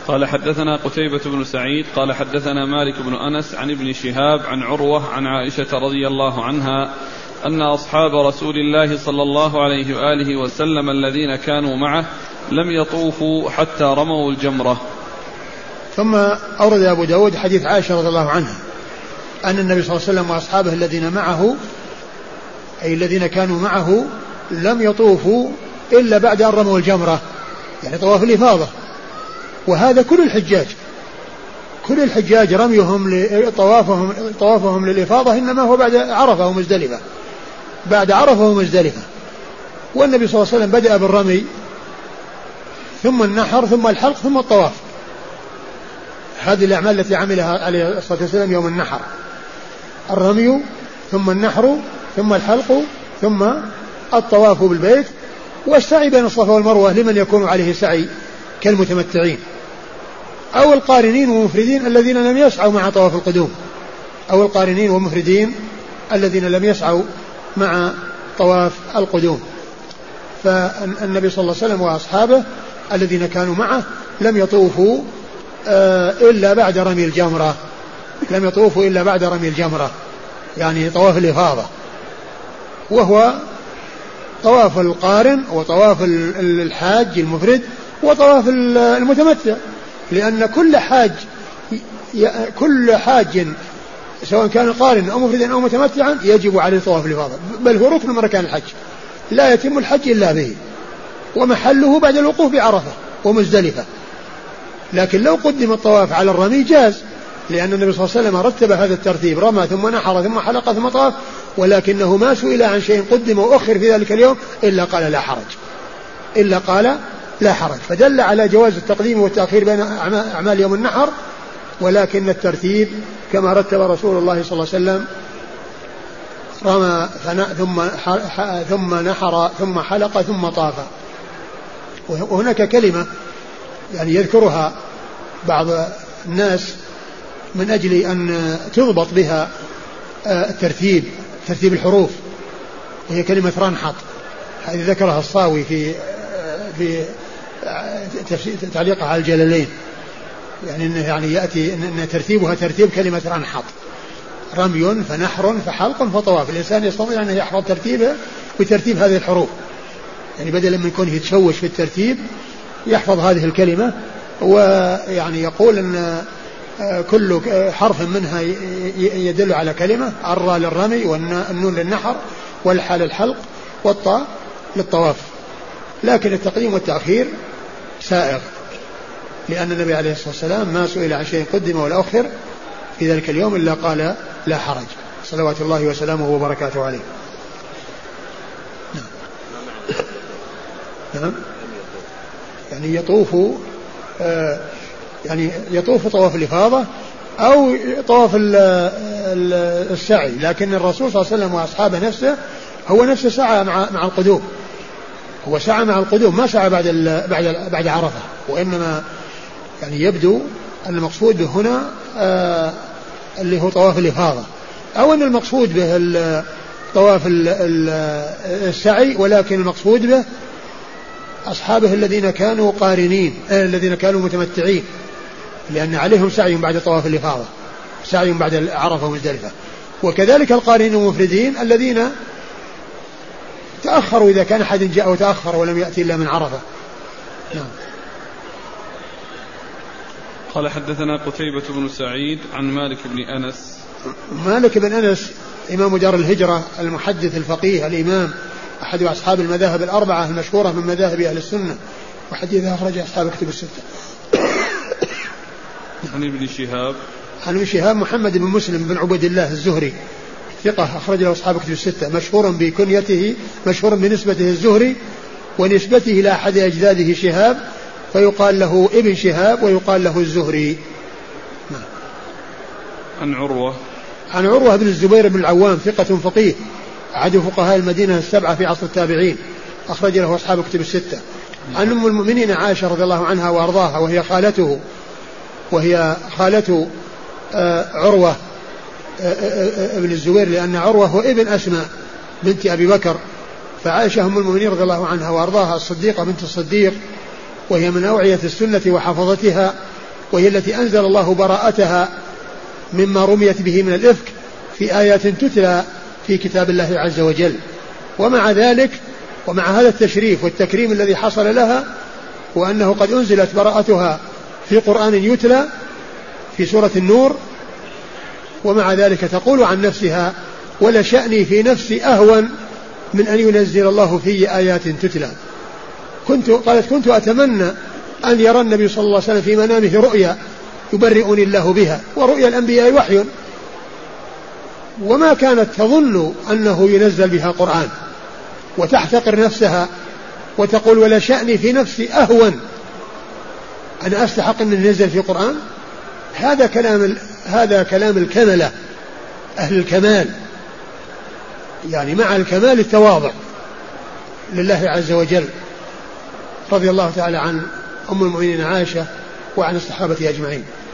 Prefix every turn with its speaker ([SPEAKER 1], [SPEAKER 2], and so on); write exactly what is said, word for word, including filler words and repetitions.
[SPEAKER 1] قال حدثنا قتيبة بن سعيد قال حدثنا مالك بن أنس عن ابن شهاب عن عروة عن عائشة رضي الله عنها أن أصحاب رسول الله صلى الله عليه وآله وسلم الذين كانوا معه لم يطوفوا حتى رموا الجمرة.
[SPEAKER 2] ثم أورد أبو داود حديث عائشة رضي الله عنها أن النبي صلى الله عليه وسلم وأصحابه الذين معه أي الذين كانوا معه لم يطوفوا إلا بعد أن رموا الجمرة، يعني طواف الإفاضة. وهذا كل الحجاج كل الحجاج رميهم طوافهم طوافهم للإفاضة إنما هو بعد عرفة ومزدلفة بعد عرفة ومزدلفة. والنبي صلى الله عليه وسلم بدأ بالرمي ثم النحر ثم الحلق ثم الطواف. هذه الأعمال التي عملها عليه الصلاة والسلام يوم النحر، الرمي ثم النحر ثم الحلق ثم الطواف بالبيت، والسعي بين الصفا والمروة لمن يكون عليه سعي كالمتمتعين أو القارنين والمفردين الذين لم يسعوا مع طواف القدوم أو القارنين والمفردين الذين لم يسعوا مع طواف القدوم. فالنبي صلى الله عليه وسلم وأصحابه الذين كانوا معه لم يطوفوا إلا بعد رمي الجمرة لم يطوفوا إلا بعد رمي الجمرة يعني طواف الإفاضة، وهو طواف القارن وطواف الحاج المفرد وطواف المتمتع، لأن كل حاج كل حاج سواء كان قارن أو مفردا أو متمتعا يجب عليه طواف الإفاضة، بل هو ركن من أركان الحج لا يتم الحج إلا به، ومحله بعد الوقوف بعرفة ومزدلفة. لكن لو قدم الطواف على الرمي جاز، لأن النبي صلى الله عليه وسلم رتب هذا الترتيب، رمى ثم نحر ثم حلق ثم طاف، ولكنه ما سئل عن شيء قدم وأخر في ذلك اليوم إلا قال لا حرج إلا قال لا حرج فدل على جواز التقديم والتأخير بين أعمال يوم النحر، ولكن الترتيب كما رتب رسول الله صلى الله عليه وسلم، رمى ثم ثم نحر ثم حلق ثم طاف. وهناك كلمة يعني يذكرها بعض الناس من أجل أن تضبط بها الترتيب ترتيب الحروف، وهي كلمة رنحط، هذه ذكرها الصاوي في في تعليقها على الجلالين، يعني إنه يعني يأتي إن ترتيبها ترتيب كلمة رنحط، رمي فنحر فحلق فطواف. الإنسان يستطيع أن يحفظ ترتيبه بترتيب هذه الحروف، يعني بدلا من كونه يتشوش في الترتيب يحفظ هذه الكلمة، ويعني يقول أن كل حرف منها يدل على كلمة، الراء للرمي والنون للنحر والحاء للحلق والطاء للطواف. لكن التقديم والتأخير سائغ، لأن النبي عليه الصلاة والسلام ما سئل عن شيء قدم ولا أخر في ذلك اليوم إلا قال لا حرج، صلوات الله وسلامه وبركاته عليه. نعم. نعم. يعني يطوف آه يعني يطوف طواف الإفاضة أو طواف السعي، لكن الرسول صلى الله عليه وسلم وأصحابه نفسه هو نفسه سعى مع مع القدوم، هو سعى مع القدوم ما سعى بعد بعد بعد عرفة، وإنما يعني يبدو أن المقصود به هنا آه اللي هو طواف الإفاضة، أو أن المقصود به طواف السعي، ولكن المقصود به أصحابه الذين كانوا قارنين آه الذين كانوا متمتعين، لأن عليهم سعي بعد طواف الإفاضة، سعي بعد عرفة ومزدلفة. وكذلك القارنين المفردين الذين تأخروا إذا كان أحد جاء وتأخر ولم يأتي إلا من عرفة. نعم.
[SPEAKER 1] قال حدثنا قتيبة بن سعيد عن مالك بن أنس.
[SPEAKER 2] مالك بن أنس إمام دار الهجرة المحدث الفقيه الإمام، أحد أصحاب المذاهب الأربعة المشهورة من مذاهب أهل السنة، وحديثه أخرج أصحاب كتب الستة.
[SPEAKER 1] عن ابن شهاب
[SPEAKER 2] عن ابن شهاب محمد بن مسلم بن عبد الله الزهري ثقة أخرج له أصحاب كتب الستة، مشهور بكنيته، مشهور بنسبته الزهري ونسبته إلى أحد أجداده شهاب، فيقال له ابن شهاب ويقال له الزهري.
[SPEAKER 1] عن عروة
[SPEAKER 2] عن عروة بن الزبير بن العوام ثقة فقيه أحد فقهاء المدينة السبعة في عصر التابعين، أخرج له أصحاب كتب الستة. عن أم المؤمنين عائشة رضي الله عنها وأرضاها، وهي خالته وهي خالته عروة ابن الزبير، لأن عروة هو ابن أسماء بنت أبي بكر، فعائشة أم المؤمنين رضي الله عنها وأرضاها الصديقة بنت الصديق، وهي من أوعية السنة وحفظتها، وهي التي أنزل الله براءتها مما رميت به من الإفك في آيات تتلى في كتاب الله عز وجل. ومع ذلك ومع هذا التشريف والتكريم الذي حصل لها وأنه قد أنزلت براءتها في قرآن يتلى في سورة النور، ومع ذلك تقول عن نفسها ولشأني في نفسي أهون من أن ينزل الله في آيات تتلى. كنت قالت كنت أتمنى أن يرى النبي صلى الله عليه وسلم في منامه رؤيا يبرئني الله بها، ورؤيا الأنبياء وحي، وما كانت تظن أنه ينزل بها قرآن، وتحتقر نفسها وتقول ولا شأني في نفسي أهون أن أستحق أن ينزل في قرآن. هذا كلام هذا كلام الكملة أهل الكمال، يعني مع الكمال التواضع لله عز وجل. رضي الله تعالى عن أم المؤمنين عائشة وعن الصحابة أجمعين.